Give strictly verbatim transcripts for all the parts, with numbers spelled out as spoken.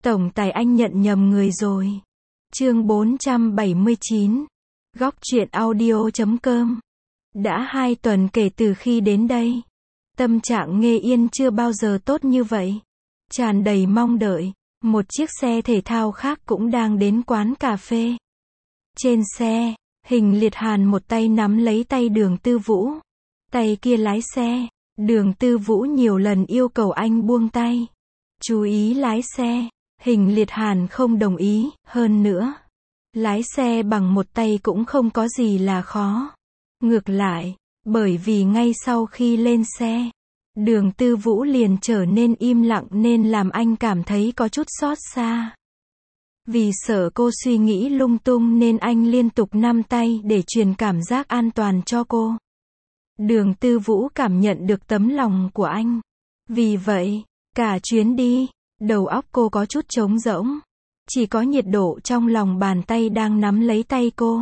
Tổng tài anh nhận nhầm người rồi. Chương bốn trăm bảy mươi chín. Góc truyện audio chấm com. Đã hai tuần kể từ khi đến đây. Tâm trạng Nghê Yên chưa bao giờ tốt như vậy. Tràn đầy mong đợi. Một chiếc xe thể thao khác cũng đang đến quán cà phê. Trên xe, Hình Liệt Hàn một tay nắm lấy tay Đường Tư Vũ. Tay kia lái xe. Đường Tư Vũ nhiều lần yêu cầu anh buông tay. Chú ý lái xe. Hình Liệt Hàn không đồng ý, hơn nữa. Lái xe bằng một tay cũng không có gì là khó. Ngược lại, bởi vì ngay sau khi lên xe, Đường Tư Vũ liền trở nên im lặng nên làm anh cảm thấy có chút xót xa. Vì sợ cô suy nghĩ lung tung nên anh liên tục nắm tay để truyền cảm giác an toàn cho cô. Đường Tư Vũ cảm nhận được tấm lòng của anh. Vì vậy, cả chuyến đi, đầu óc cô có chút trống rỗng. Chỉ có nhiệt độ trong lòng bàn tay đang nắm lấy tay cô.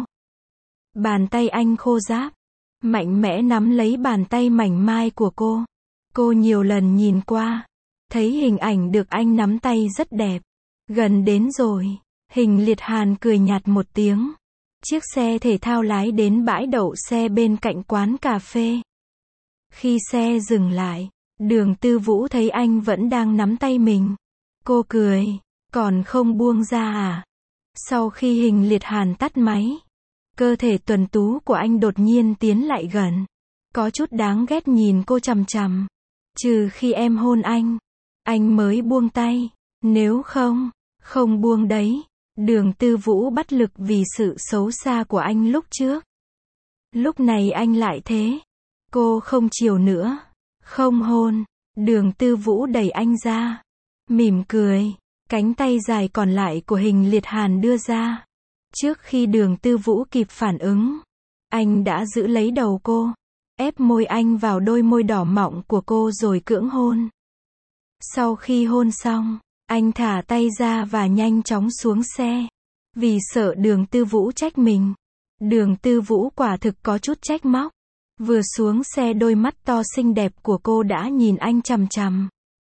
Bàn tay anh khô ráp, mạnh mẽ nắm lấy bàn tay mảnh mai của cô. Cô nhiều lần nhìn qua, thấy hình ảnh được anh nắm tay rất đẹp. Gần đến rồi, Hình Liệt Hàn cười nhạt một tiếng. Chiếc xe thể thao lái đến bãi đậu xe bên cạnh quán cà phê. Khi xe dừng lại, Đường Tư Vũ thấy anh vẫn đang nắm tay mình. Cô cười, còn không buông ra à? Sau khi Hình Liệt Hàn tắt máy, cơ thể tuấn tú của anh đột nhiên tiến lại gần. Có chút đáng ghét nhìn cô chằm chằm. Trừ khi em hôn anh, anh mới buông tay. Nếu không, không buông đấy. Đường Tư Vũ bất lực vì sự xấu xa của anh lúc trước. Lúc này anh lại thế. Cô không chiều nữa. Không hôn. Đường Tư Vũ đẩy anh ra. Mỉm cười. Cánh tay dài còn lại của Hình Liệt Hàn đưa ra. Trước khi Đường Tư Vũ kịp phản ứng, anh đã giữ lấy đầu cô. Ép môi anh vào đôi môi đỏ mọng của cô rồi cưỡng hôn. Sau khi hôn xong, anh thả tay ra và nhanh chóng xuống xe. Vì sợ Đường Tư Vũ trách mình. Đường Tư Vũ quả thực có chút trách móc. Vừa xuống xe đôi mắt to xinh đẹp của cô đã nhìn anh chằm chằm.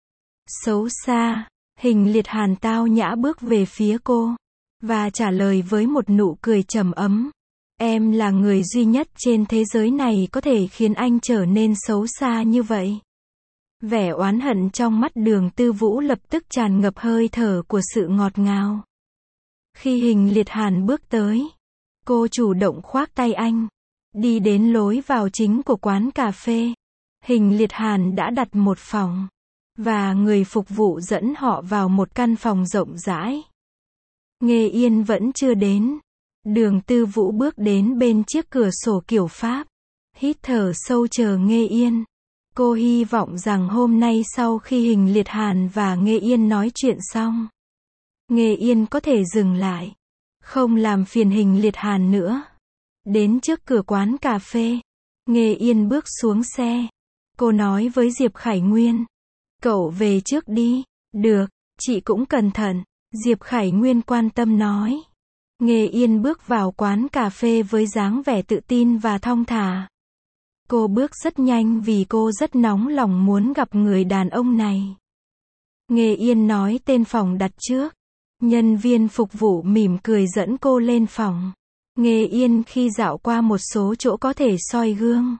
Xấu xa. Hình Liệt Hàn tao nhã bước về phía cô. Và trả lời với một nụ cười trầm ấm. Em là người duy nhất trên thế giới này có thể khiến anh trở nên xấu xa như vậy. Vẻ oán hận trong mắt Đường Tư Vũ lập tức tràn ngập hơi thở của sự ngọt ngào. Khi Hình Liệt Hàn bước tới, cô chủ động khoác tay anh. Đi đến lối vào chính của quán cà phê. Hình Liệt Hàn đã đặt một phòng. Và người phục vụ dẫn họ vào một căn phòng rộng rãi. Nghê Yên vẫn chưa đến. Đường Tư Vũ bước đến bên chiếc cửa sổ kiểu Pháp. Hít thở sâu chờ Nghê Yên. Cô hy vọng rằng hôm nay sau khi Hình Liệt Hàn và Nghê Yên nói chuyện xong, Nghê Yên có thể dừng lại. Không làm phiền Hình Liệt Hàn nữa. Đến trước cửa quán cà phê, Nghê Yên bước xuống xe. Cô nói với Diệp Khải Nguyên. Cậu về trước đi. Được, chị cũng cẩn thận. Diệp Khải Nguyên quan tâm nói. Nghê Yên bước vào quán cà phê với dáng vẻ tự tin và thong thả. Cô bước rất nhanh vì cô rất nóng lòng muốn gặp người đàn ông này. Nghê Yên nói tên phòng đặt trước. Nhân viên phục vụ mỉm cười dẫn cô lên phòng. Nghê Yên khi dạo qua một số chỗ có thể soi gương.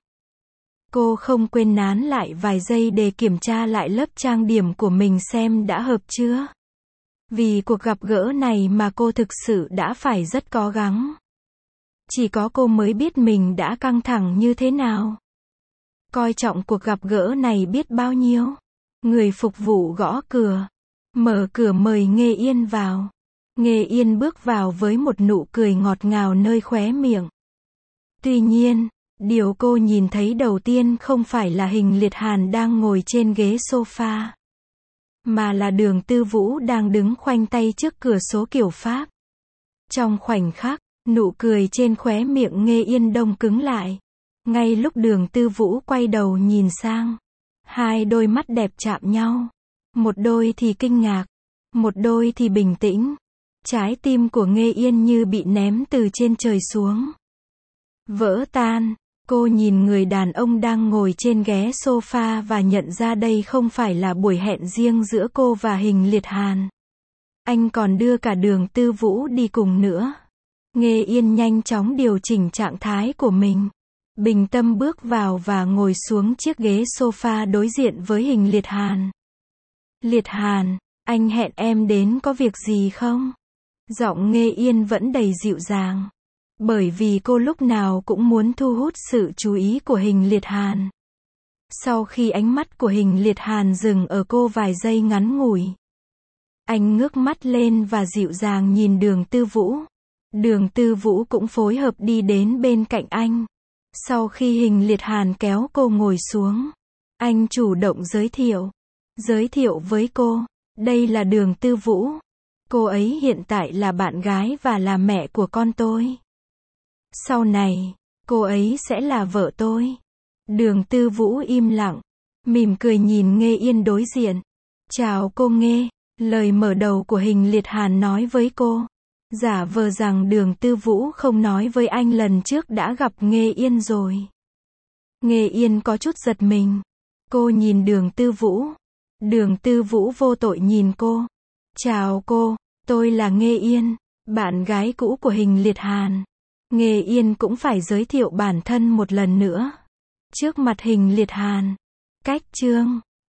Cô không quên nán lại vài giây để kiểm tra lại lớp trang điểm của mình xem đã hợp chưa. Vì cuộc gặp gỡ này mà cô thực sự đã phải rất cố gắng. Chỉ có cô mới biết mình đã căng thẳng như thế nào. Coi trọng cuộc gặp gỡ này biết bao nhiêu. Người phục vụ gõ cửa. Mở cửa mời Nghê Yên vào. Nghê Yên bước vào với một nụ cười ngọt ngào nơi khóe miệng. Tuy nhiên, điều cô nhìn thấy đầu tiên không phải là Hình Liệt Hàn đang ngồi trên ghế sofa. Mà là Đường Tư Vũ đang đứng khoanh tay trước cửa sổ kiểu Pháp. Trong khoảnh khắc, nụ cười trên khóe miệng Nghê Yên đông cứng lại. Ngay lúc Đường Tư Vũ quay đầu nhìn sang, hai đôi mắt đẹp chạm nhau. Một đôi thì kinh ngạc, một đôi thì bình tĩnh. Trái tim của Nghê Yên như bị ném từ trên trời xuống. Vỡ tan. Cô nhìn người đàn ông đang ngồi trên ghế sofa và nhận ra đây không phải là buổi hẹn riêng giữa cô và Hình Liệt Hàn. Anh còn đưa cả Đường Tư Vũ đi cùng nữa. Nghê Yên nhanh chóng điều chỉnh trạng thái của mình. Bình tâm bước vào và ngồi xuống chiếc ghế sofa đối diện với Hình Liệt Hàn. Liệt Hàn, anh hẹn em đến có việc gì không? Giọng Nghê Yên vẫn đầy dịu dàng. Bởi vì cô lúc nào cũng muốn thu hút sự chú ý của Hình Liệt Hàn. Sau khi ánh mắt của Hình Liệt Hàn dừng ở cô vài giây ngắn ngủi, anh ngước mắt lên và dịu dàng nhìn Đường Tư Vũ. Đường Tư Vũ cũng phối hợp đi đến bên cạnh anh. Sau khi Hình Liệt Hàn kéo cô ngồi xuống, anh chủ động giới thiệu. Giới thiệu với cô, đây là Đường Tư Vũ. Cô ấy hiện tại là bạn gái và là mẹ của con tôi. Sau này, cô ấy sẽ là vợ tôi. Đường Tư Vũ im lặng, mỉm cười nhìn Nghê Yên đối diện. Chào cô Nghê, lời mở đầu của Hình Liệt Hàn nói với cô. Giả vờ rằng Đường Tư Vũ không nói với anh lần trước đã gặp Nghê Yên rồi. Nghê Yên có chút giật mình. Cô nhìn Đường Tư Vũ. Đường Tư Vũ vô tội nhìn cô. Chào cô, tôi là Nghê Yên, bạn gái cũ của Hình Liệt Hàn. Nghê Yên cũng phải giới thiệu bản thân một lần nữa. Trước mặt Hình Liệt Hàn. Cách chương